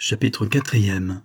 Chapitre 4.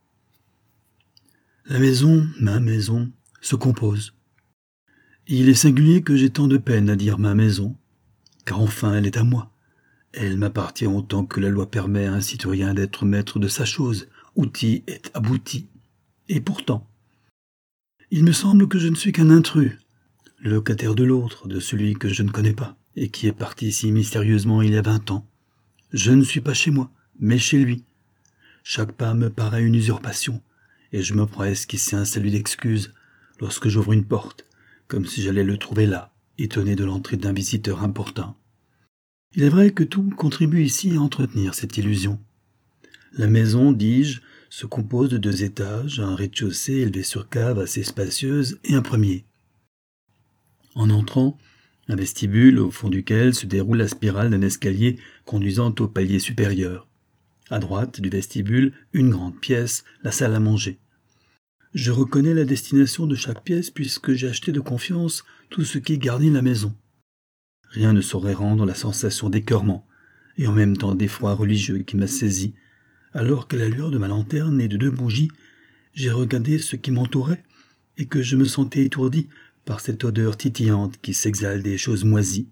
La maison, ma maison, se compose. Il est singulier que j'ai tant de peine à dire ma maison, car enfin elle est à moi. Elle m'appartient autant que la loi permet à un citoyen d'être maître de sa chose, outil et abouti. Et pourtant, il me semble que je ne suis qu'un intrus, le locataire de l'autre, de celui que je ne connais pas, et qui est parti si mystérieusement il y a 20 ans. Je ne suis pas chez moi, mais chez lui. Chaque pas me paraît une usurpation, et je me presse qui c'est un salut d'excuse lorsque j'ouvre une porte, comme si j'allais le trouver là, étonné de l'entrée d'un visiteur importun. Il est vrai que tout contribue ici à entretenir cette illusion. La maison, dis-je, se compose de 2 étages, un rez-de-chaussée élevé sur cave assez spacieuse et un premier. En entrant, un vestibule au fond duquel se déroule la spirale d'un escalier conduisant au palier supérieur. À droite du vestibule, une grande pièce, la salle à manger. Je reconnais la destination de chaque pièce puisque j'ai acheté de confiance tout ce qui garnit la maison. Rien ne saurait rendre la sensation d'écœurement et en même temps d'effroi religieux qui m'a saisi, alors qu'à la lueur de ma lanterne et de 2 bougies, j'ai regardé ce qui m'entourait et que je me sentais étourdi par cette odeur titillante qui s'exhale des choses moisies.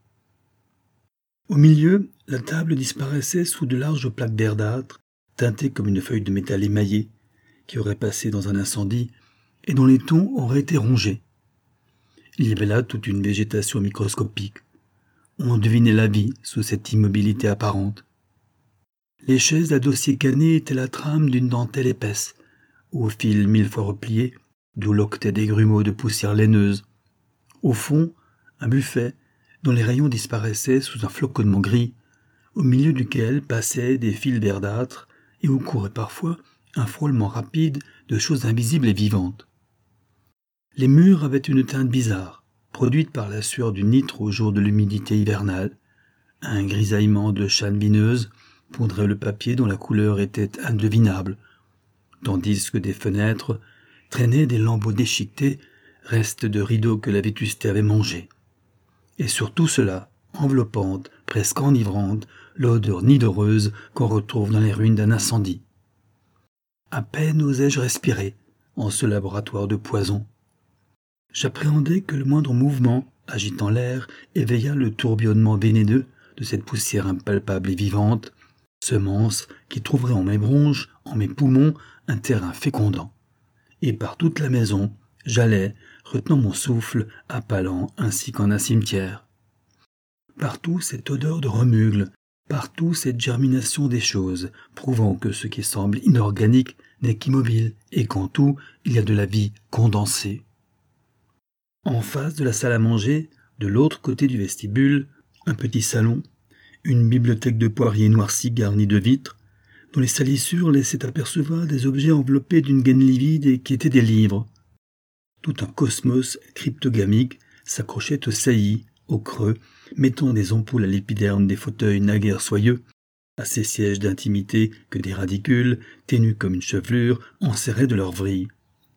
Au milieu, la table disparaissait sous de larges plaques verdâtres, teintées comme une feuille de métal émaillée, qui aurait passé dans un incendie et dont les tons auraient été rongés. Il y avait là toute une végétation microscopique. On devinait la vie sous cette immobilité apparente. Les chaises à dossier canné étaient la trame d'une dentelle épaisse, au fil 1000 fois replié, d'où l'octet des grumeaux de poussière laineuse. Au fond, un buffet, dont les rayons disparaissaient sous un floconnement gris, au milieu duquel passaient des fils verdâtres et où courait parfois un frôlement rapide de choses invisibles et vivantes. Les murs avaient une teinte bizarre, produite par la sueur du nitre au jour de l'humidité hivernale. Un grisaillement de châne vineuse poudrait le papier dont la couleur était indevinable, tandis que des fenêtres traînaient des lambeaux déchiquetés, restes de rideaux que la vétusté avait mangés. Et sur tout cela, enveloppante, presque enivrante, l'odeur nidoreuse qu'on retrouve dans les ruines d'un incendie. À peine osais-je respirer en ce laboratoire de poison. J'appréhendais que le moindre mouvement, agitant l'air, éveillât le tourbillonnement vénéneux de cette poussière impalpable et vivante, semence qui trouverait en mes bronches, en mes poumons, un terrain fécondant. Et par toute la maison, j'allais, retenant mon souffle, appalant ainsi qu'en un cimetière. Partout cette odeur de remugle, partout cette germination des choses, prouvant que ce qui semble inorganique n'est qu'immobile et qu'en tout il y a de la vie condensée. En face de la salle à manger, de l'autre côté du vestibule, un petit salon, une bibliothèque de poiriers noircis garnie de vitres, dont les salissures laissaient apercevoir des objets enveloppés d'une gaine livide et qui étaient des livres. Tout un cosmos cryptogamique s'accrochait aux saillies, au creux, mettant des ampoules à l'épiderme des fauteuils naguère soyeux, à ces sièges d'intimité que des radicules, ténus comme une chevelure, enserraient de leurs vrilles.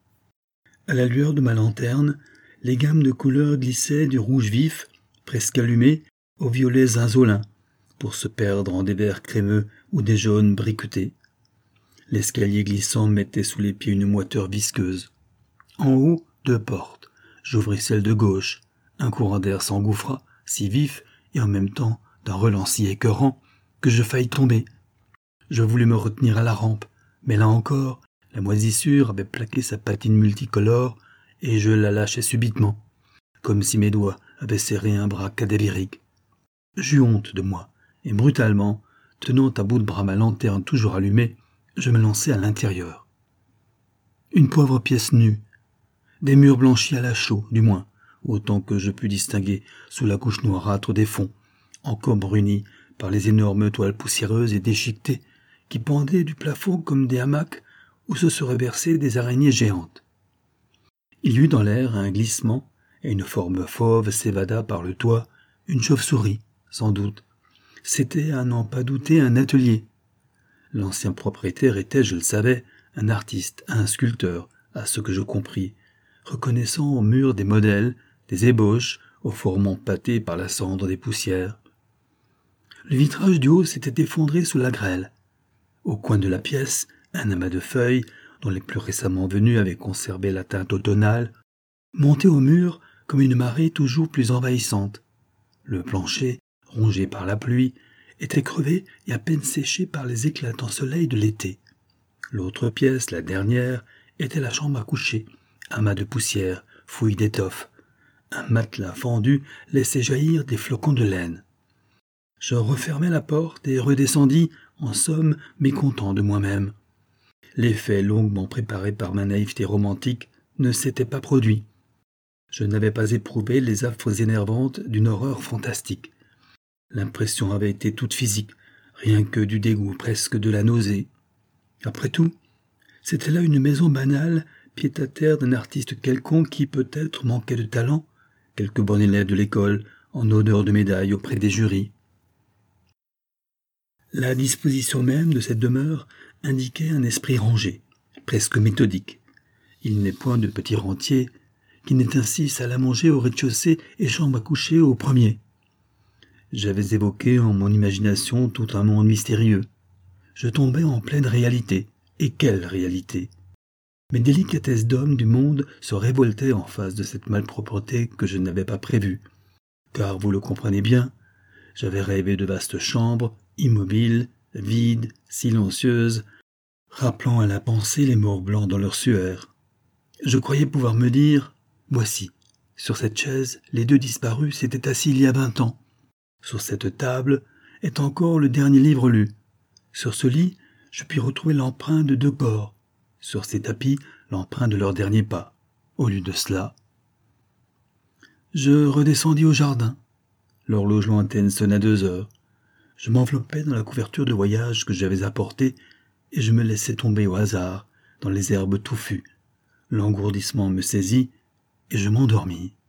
À la lueur de ma lanterne, les gammes de couleurs glissaient du rouge vif, presque allumé, aux violets zinzolins, pour se perdre en des verts crémeux ou des jaunes briquetés. L'escalier glissant mettait sous les pieds une moiteur visqueuse. En haut, 2 portes. J'ouvris celle de gauche. Un courant d'air s'engouffra, si vif et en même temps d'un relent si écœurant que je faillis tomber. Je voulus me retenir à la rampe, mais là encore, la moisissure avait plaqué sa patine multicolore et je la lâchai subitement, comme si mes doigts avaient serré un bras cadavérique. J'eus honte de moi, et brutalement, tenant à bout de bras ma lanterne toujours allumée, je me lançai à l'intérieur. Une pauvre pièce nue, des murs blanchis à la chaux, du moins, autant que je pus distinguer sous la couche noirâtre des fonds, encore brunis par les énormes toiles poussiéreuses et déchiquetées qui pendaient du plafond comme des hamacs où se seraient versées des araignées géantes. Il y eut dans l'air un glissement, et une forme fauve s'évada par le toit, une chauve-souris, sans doute. C'était, à n'en pas douter, un atelier. L'ancien propriétaire était, je le savais, un artiste, un sculpteur, à ce que je compris, reconnaissant au mur des modèles, des ébauches, aux formants pâtés par la cendre des poussières. Le vitrage du haut s'était effondré sous la grêle. Au coin de la pièce, un amas de feuilles, dont les plus récemment venues avaient conservé la teinte automnale, montait au mur comme une marée toujours plus envahissante. Le plancher, rongé par la pluie, était crevé et à peine séché par les éclatants soleils de l'été. L'autre pièce, la dernière, était la chambre à coucher, amas de poussière, fouilles d'étoffe. Un matelas fendu laissait jaillir des flocons de laine. Je refermai la porte et redescendis, en somme, mécontent de moi-même. L'effet longuement préparé par ma naïveté romantique ne s'était pas produit. Je n'avais pas éprouvé les affres énervantes d'une horreur fantastique. L'impression avait été toute physique, rien que du dégoût, presque de la nausée. Après tout, c'était là une maison banale, pied-à-terre d'un artiste quelconque qui peut-être manquait de talent, quelque bon élève de l'école, en odeur de médaille auprès des jurys. La disposition même de cette demeure indiquait un esprit rangé, presque méthodique. Il n'est point de petit rentier qui n'ait ainsi salle à manger au rez-de-chaussée et chambre à coucher au premier. J'avais évoqué en mon imagination tout un monde mystérieux. Je tombais en pleine réalité. Et quelle réalité! Mes délicatesses d'homme du monde se révoltaient en face de cette malpropreté que je n'avais pas prévue. Car vous le comprenez bien, j'avais rêvé de vastes chambres, immobiles, vides, silencieuses, rappelant à la pensée les morts blancs dans leur sueur. Je croyais pouvoir me dire, voici, sur cette chaise, les deux disparus s'étaient assis il y a 20 ans. Sur cette table est encore le dernier livre lu. Sur ce lit, je puis retrouver l'empreinte de 2 corps. Sur ces tapis, l'empreinte de leur dernier pas. Au lieu de cela, je redescendis au jardin. L'horloge lointaine sonna 2 heures. Je m'enveloppai dans la couverture de voyage que j'avais apportée et je me laissai tomber au hasard dans les herbes touffues. L'engourdissement me saisit et je m'endormis.